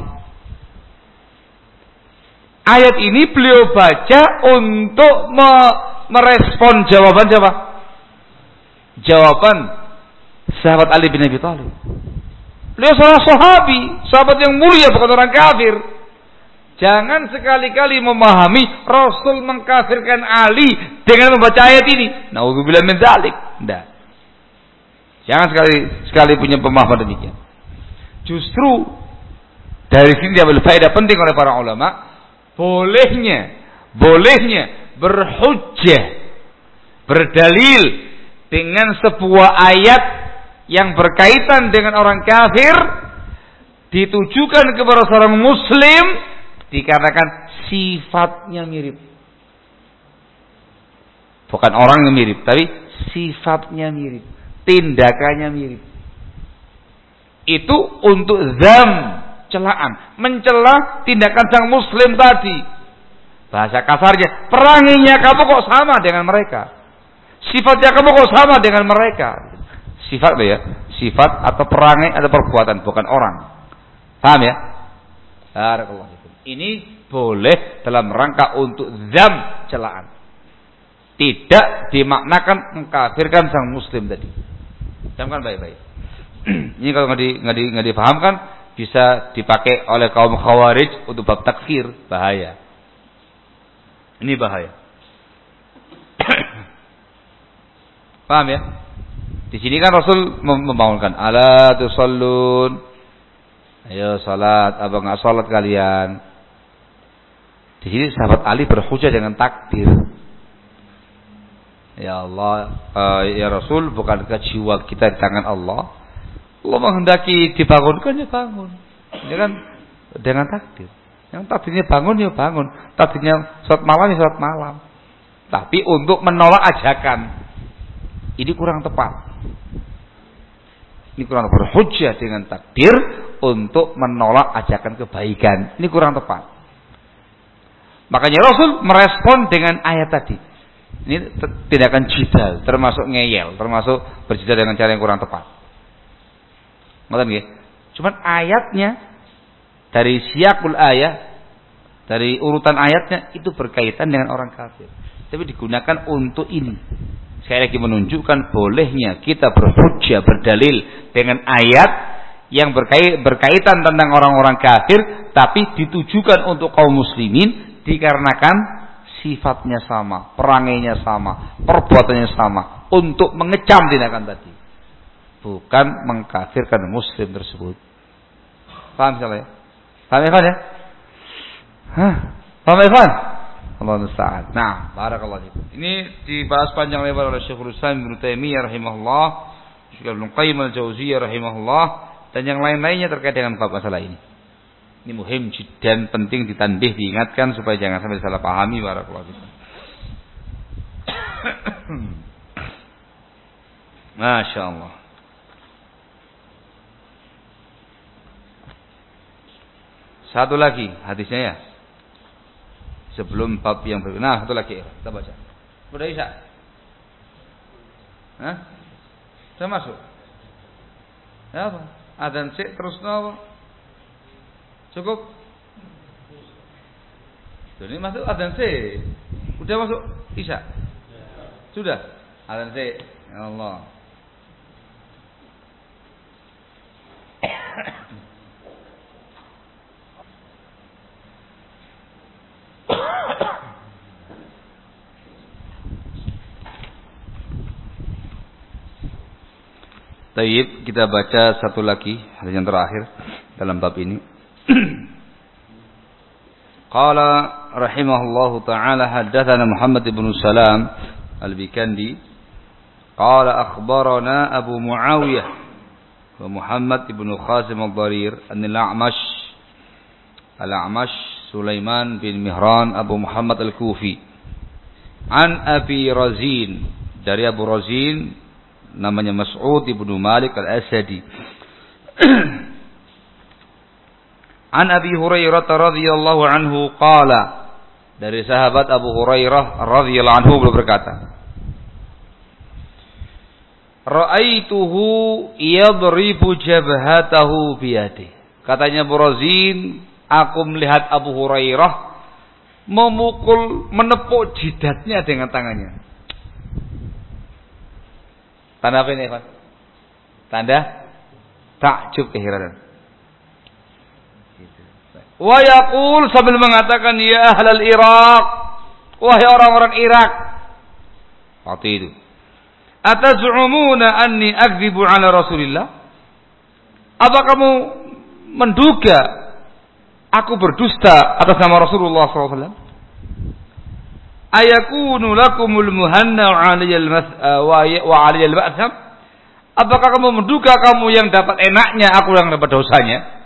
Ayat ini beliau baca untuk me- merespon jawaban siapa? Jawaban sahabat Ali bin Abi Thalib. Beliau seorang sahabi, sahabat yang mulia, bukan orang kafir. Jangan sekali-kali memahami Rasul mengkafirkan Ali dengan membaca ayat ini. Nauzubillah min dzalik. Tidak. Jangan sekali sekali punya pemahaman demikian. Justru dari sini diambil faedah penting oleh para ulama, bolehnya, bolehnya berhujjah, berdalil dengan sebuah ayat yang berkaitan dengan orang kafir ditujukan kepada seorang muslim dikarenakan sifatnya mirip. Bukan orang yang mirip, tapi sifatnya mirip, tindakannya mirip. Itu untuk zam, celaan, mencela tindakan sang muslim tadi. Bahasa kasarnya, peranginya kamu kok sama dengan mereka. Sifatnya kamu kok sama dengan mereka. Sifat ya, sifat atau perangai atau perbuatan, bukan orang. Paham ya? Barakallahu fikum. Ini boleh dalam rangka untuk zam, celaan. Tidak dimaknakan mengkafirkan sang muslim tadi. Camkan baik-baik. Ini kalau nggak di, nggak di, nggak dipahamkan bisa dipakai oleh kaum khawarij untuk bab takfir, bahaya. Ini bahaya. Paham ya? Di sini kan Rasul membangunkan, ala tusallun, ayo salat, apa nggak salat kalian? Di sini sahabat Ali berhujjah dengan takbir. Ya Allah, uh, ya Rasul, bukankah jiwa kita di tangan Allah? Allah menghendaki dibangunkan, ya bangun. Ini kan dengan takdir. Yang takdirnya bangun ya bangun, takdirnya sholat malam ya sholat malam. Tapi untuk menolak ajakan ini kurang tepat. Ini kurang tepat. Hujjah dengan takdir untuk menolak ajakan kebaikan. Ini kurang tepat. Makanya Rasul merespon dengan ayat tadi. Ini tindakan jidal, termasuk ngeyel, termasuk berjidal dengan cara yang kurang tepat. Ngoten nggih? Cuman ayatnya dari siyaqul ayat, dari urutan ayatnya itu berkaitan dengan orang kafir. Tapi digunakan untuk ini. Sekali lagi menunjukkan bolehnya kita berhujjah, berdalil dengan ayat yang berkait, berkaitan tentang orang-orang kafir, tapi ditujukan untuk kaum muslimin dikarenakan sifatnya sama, perangainya sama, perbuatannya sama, untuk mengecam tindakan tadi, bukan mengkafirkan muslim tersebut. Paham salah ya? Paham Ikhwan ya? Hah? Paham Ikhwan? Allah musta'an. Nah, barakallahu fikum. Ini dibahas panjang lebar oleh Syekhul Islam Ibnu Taimiyah rahimahullah, Syekh Ibnu Qayyim al-Jauziyah rahimahullah, dan yang lain-lainnya terkait dengan bab masalah ini. Ini muhim dan penting ditandih, diingatkan supaya jangan sampai salah pahami. Barakallahu fikum. Masya Allah. Satu lagi hadisnya ya. Sebelum bab yang berikutnya. Nah, satu lagi kita baca. Sudah Isya? Hah? Sudah masuk? Ya apa? Adzan sik terus apa? Cukup? Jadi masuk adzan sik. Sudah masuk Isya? Sudah? Adzan sik. Ya Allah. Tayyib, kita baca satu lagi hadis yang terakhir dalam bab ini. Qala rahimahullahu taala haddatsana Muhammad ibn Salam al-Bikandi qala akhbarana Abu Muawiyah wa Muhammad ibn Qasim al-Dharir an-A'mash al-A'mash Sulaiman bin Mihran Abu Muhammad al-Kufi an Abi Razin, dari Abu Razin namanya Mas'ud ibnu Malik al-Asadi. An Abi Hurairah radhiyallahu anhu qala, dari sahabat Abu Hurairah radhiyallahu anhu beliau berkata, ra'aituhu yadribu jabhatahu biyadihi. Katanya Abu Razin, aku melihat Abu Hurairah memukul, menepuk jidatnya dengan tangannya. Tanda apa ini, Pak? Tanda takjub, keheranan. Wa yaqul, sambil mengatakan, ya ahlal Iraq, wahai orang-orang Irak. Waktu itu, ataz'umuna anni akdzibu ala Rasulillah? Apa kamu menduga aku berdusta atas nama Rasulullah sallallahu alaihi wasallam? Ayakunu lakumul muhanna wa aliyal ba'tham? Apakah kamu menduga kamu yang dapat enaknya, aku yang dapat dosanya?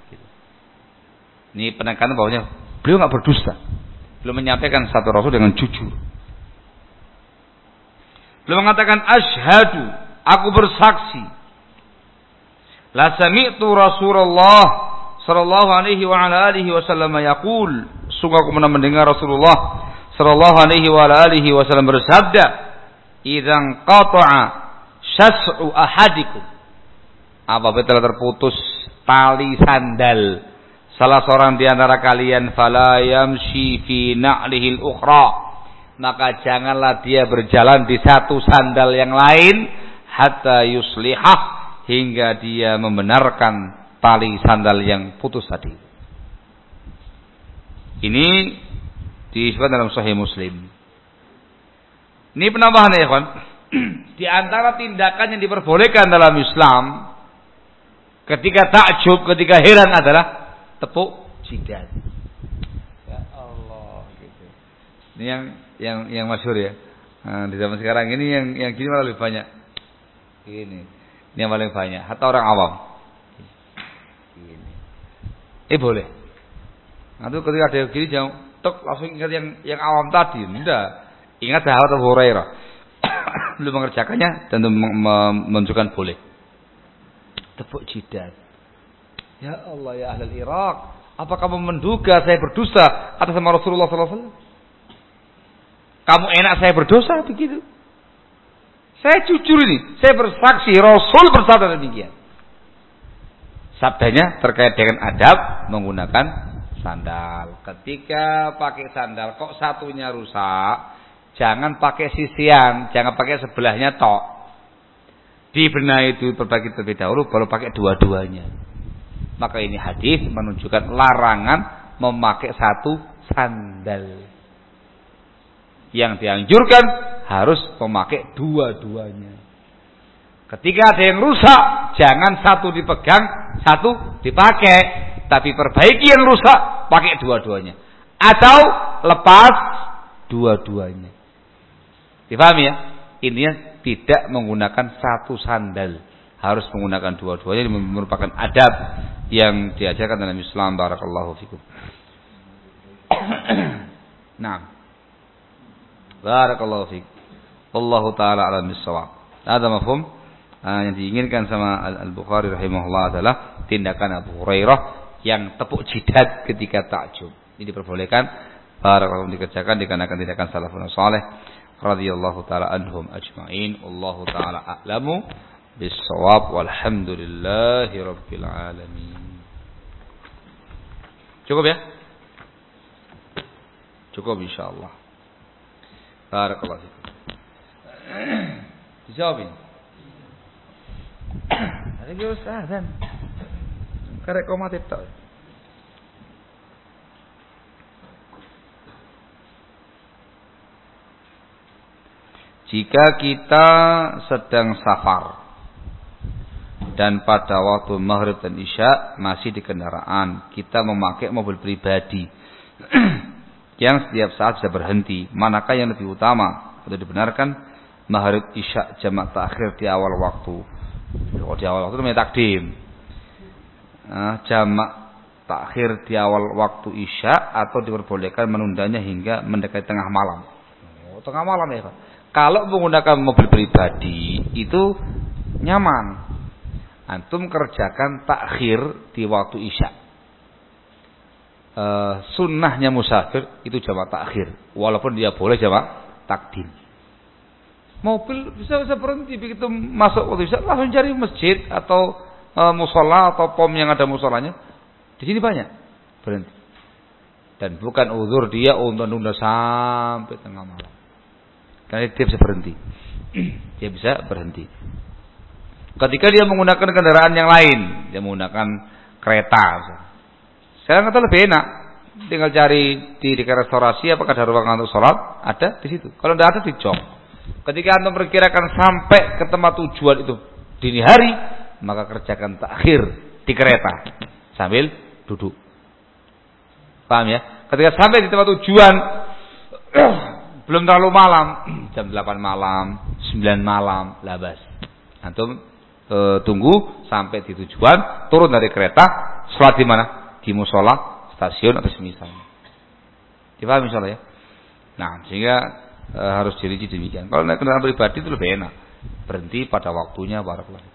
Ini penekanan bahwanya beliau enggak berdusta. Beliau menyampaikan satu rasul dengan jujur. Beliau mengatakan asyhadu, aku bersaksi, la sami'tu Rasulullah sallallahu alaihi wa ala alihi wasallam yaqul, sungguh aku pernah mendengar Rasulullah sallallahu alaihi wa alihi wasallam bersabda, "Idzan qata'a syas'u ahadikum." Apabila telah terputus tali sandal salah seorang di antara kalian, fala yamshi fi na'lihil ukhra, maka janganlah dia berjalan di satu sandal yang lain, hatta yuslihah, hingga dia membenarkan tali sandal yang putus tadi. Ini disebut dalam Sahih Muslim. Ini penambahan ya, kawan. Di antara tindakan yang diperbolehkan dalam Islam ketika takjub, ketika heran adalah tepuk jidat. Ya Allah, gitu. Ini yang yang yang masyhur ya. Nah, di zaman sekarang ini yang yang gini malah lebih banyak. Ini, ini yang paling banyak. Hatta orang awam. Ini. Eh boleh. Nah, itu ketika ada yang gini jangan tek langsung ingat yang yang awam tadi. Enggak. Ingat sahabat Abu Hurairah. Belum mengerjakannya dan menunjukkan boleh. Tepuk jidat. Ya Allah ya ahlul Irak, apa kamu menduga saya berdosa atas nama Rasulullah sallallahu alaihi wasallam? Kamu enak saya berdosa begitu? Saya jujur ini, saya bersaksi Rasul bersabda demikian. Sabdanya terkait dengan adab menggunakan sandal. Ketika pakai sandal kok satunya rusak, jangan pakai sisian, jangan pakai sebelahnya tok. Dibenahi itu perbaiki terlebih dahulu baru pakai dua-duanya. Maka ini hadis menunjukkan larangan memakai satu sandal. Yang dianjurkan harus memakai dua-duanya. Ketika ada yang rusak, jangan satu dipegang, satu dipakai, tapi perbaiki yang rusak, pakai dua-duanya. Atau lepas dua-duanya. Dipahami ya? Intinya tidak menggunakan satu sandal, harus menggunakan dua-duanya. Ini merupakan adab yang diajarkan dalam Islam. Barakallahu fikum. Nah, barakallahu fikum. Wallahu taala a'lam bissawab. Ada mafhum? Uh, yang diinginkan sama Al-Bukhari rahimahullah adalah tindakan Abu Hurairah yang tepuk jidat ketika takjub. Ini diperbolehkan barakallahu dikerjakan dikarenakan tindakan salafun saleh radhiyallahu taala anhum ajma'in. Wallahu taala a'lamu bis-shawab walhamdulillahi rabbil alamin. Cukup ya? Cukup insyaallah. Barakallahu fikum. Dijawabin. Ada ke Ustaz dan karek komatif tak. Jika kita sedang safar dan pada waktu maghrib dan isya masih di kendaraan, kita memakai mobil pribadi yang setiap saat bisa berhenti, manakah yang lebih utama? Atau dibenarkan maghrib isya jamak takhir di awal waktu? Kalau di awal waktu itu namanya takdim. Nah, jamak takhir di awal waktu isya atau diperbolehkan menundanya hingga mendekati tengah malam. Oh, tengah malam ya Pak. Kalau menggunakan mobil pribadi itu nyaman. Antum kerjakan takhir di waktu isya. E, sunnahnya musafir itu jamak takhir, walaupun dia boleh jamak takdim. Mobil bisa bisa berhenti begitu masuk waktu isya langsung cari masjid atau e, musola atau pom yang ada musolanya. Di sini banyak berhenti. Dan bukan uzur dia untuk nunda sampai tengah malam. Karena dia bisa berhenti. Dia bisa berhenti. Ketika dia menggunakan kendaraan yang lain, dia menggunakan kereta. Sekarang kata lebih enak, tinggal cari di dekat restorasi apakah ada ruangan untuk sholat, ada di situ. Kalau tidak ada di jok. Ketika anda memperkirakan sampai ke tempat tujuan itu dini hari, maka kerjakan takhir di kereta sambil duduk. Paham ya? Ketika sampai di tempat tujuan belum terlalu malam, jam delapan malam, sembilan malam, labas. Antum e, tunggu sampai di tujuan, turun dari kereta, sholat di mana? Di musola, stasiun atau semisalnya. Dipahami insyaallah ya? Nah, sehingga e, harus dirinci demikian. Kalau naik kendaraan pribadi itu lebih enak. Berhenti pada waktunya, barakallahu.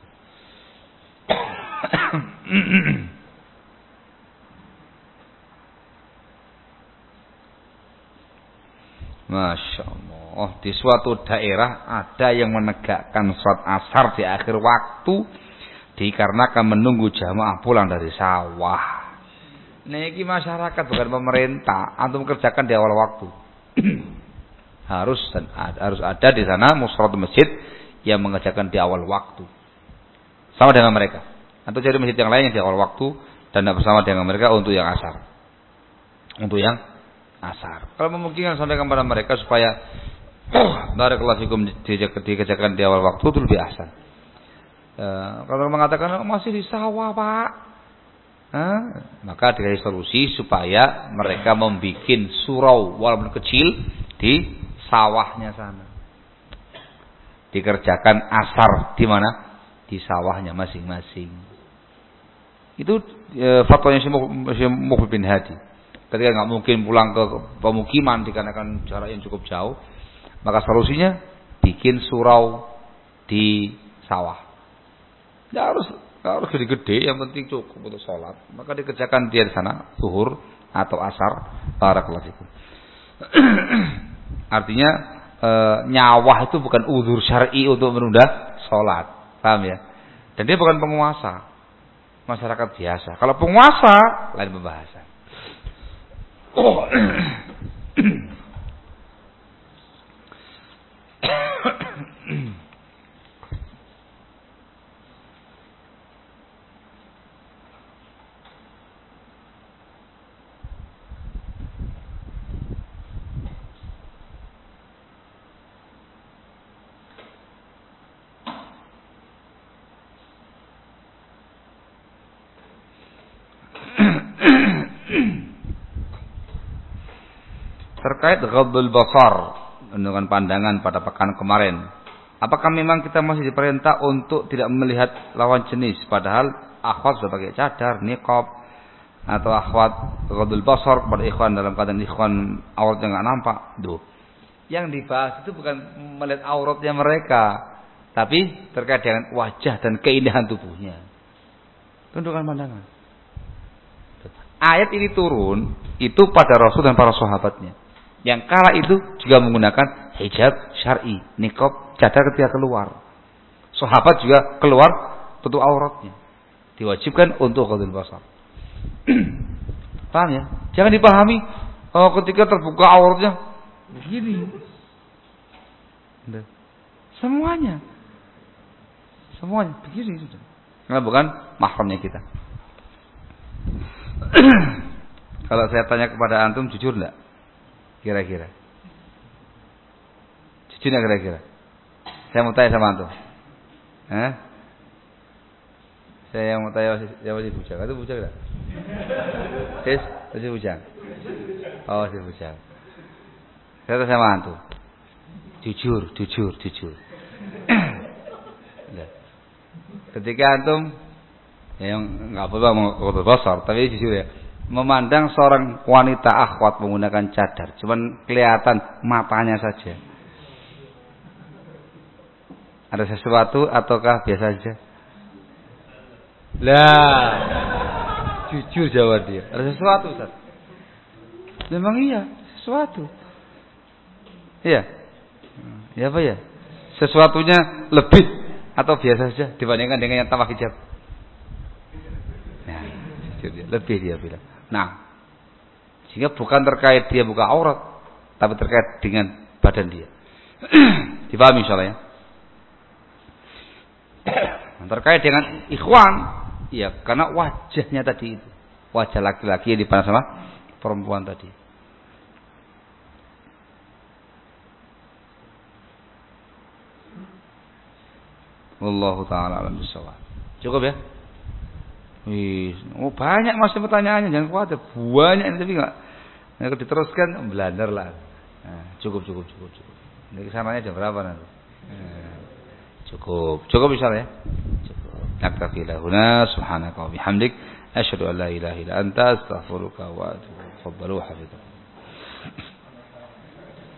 Masya Allah, di suatu daerah ada yang menegakkan sholat asar di akhir waktu dikarenakan menunggu jamaah pulang dari sawah. Niki masyarakat bukan pemerintah, antum kerjakan di awal waktu. harus dan harus ada di sana musholat masjid yang mengerjakan di awal waktu. Sama dengan mereka. Antum cari masjid yang lain yang di awal waktu dan bersama dengan mereka untuk yang asar. Untuk yang asar. Kalau memungkinkan sampaikan kepada mereka supaya barakallahu fikum dikerjakan di awal waktu itu lebih asal. E, kalau mengatakan masih di sawah Pak, e, maka dikasih solusi supaya mereka membuat surau walaupun kecil di sawahnya sana. Dikerjakan asar di mana? Di sawahnya masing-masing. Itu e, fatwanya Syekh Muqbil bin Hadi. ketika nggak mungkin pulang ke pemukiman dikarenakan jarak yang cukup jauh, maka solusinya bikin surau di sawah. Nggak harus nggak harus gede-gede, yang penting cukup untuk sholat. Maka dikerjakan dia di sana zuhur atau asar. Barakallahu fikum. Artinya e, nyawah itu bukan uzur syar'i untuk menunda sholat, paham ya? Dan dia bukan penguasa, masyarakat biasa. Kalau penguasa lain pembahasan. Oh. Terkait ghadul basar, menundukkan pandangan pada pekan kemarin, apakah memang kita masih diperintah untuk tidak melihat lawan jenis, padahal akhwat sudah pakai cadar, niqab, atau akhwat ghadul basar kepada ikhwan dalam keadaan ikhwan auratnya nggak nampak? Duh, yang dibahas itu bukan melihat auratnya mereka, tapi terkait dengan wajah dan keindahan tubuhnya. Tundukkan pandangan. Ayat ini turun itu pada Rasul dan para sahabatnya. Yang kala itu juga menggunakan hijab syar'i, niqab, cadar ketika keluar. Sahabat juga keluar tutup auratnya. Diwajibkan untuk ghadul basar. Paham ya? Jangan dipahami oh, ketika terbuka auratnya begini. Semuanya. Semuanya begini sudah. Karena bukan mahramnya kita. Kalau saya tanya kepada antum, jujur enggak? Kira-kira jujur enggak kira-kira? Saya mau tanya sama antum. Hah? Saya mau tanya siapa sih bujang? Itu bujang enggak? Sis, masih bujang. Oh, masih bujang. Saya tanya sama antum. Jujur, jujur, jujur. Ketika antum ya, yang enggak boleh mau besar, tapi jujur ya, memandang seorang wanita akhwat menggunakan cadar, cuman kelihatan matanya saja. Ada sesuatu ataukah biasa saja? Lah, jujur jawab dia. Ada sesuatu, Ustaz. Memang iya, sesuatu. Iya. Ya apa ya? Sesuatunya lebih atau biasa saja dibandingkan dengan yang tanpa hijab? Nah, lebih dia bilang. Nah, sehingga bukan terkait dia buka aurat, tapi terkait dengan badan dia. Dipahami insyaallah ya. Terkait dengan ikhwan, ya karena wajahnya tadi itu, wajah laki-laki yang dipandang sama perempuan tadi. Wallahu taala alam bisawab. Cukup ya? Wih, oh banyak masih pertanyaannya, jangan khawatir. Banyak tapi enggak. Kalau diteruskan belajar lah. Nah, cukup cukup cukup cukup. Ini kesananya jam berapa nanti? Nah, cukup. Cukup insyaallah ya. Cukup. Naktafi lahuna subhanaka wa bihamdik asyhadu an la ilaha illa anta astaghfiruka wa atubu ilaik. Tafadhalu hafizakum.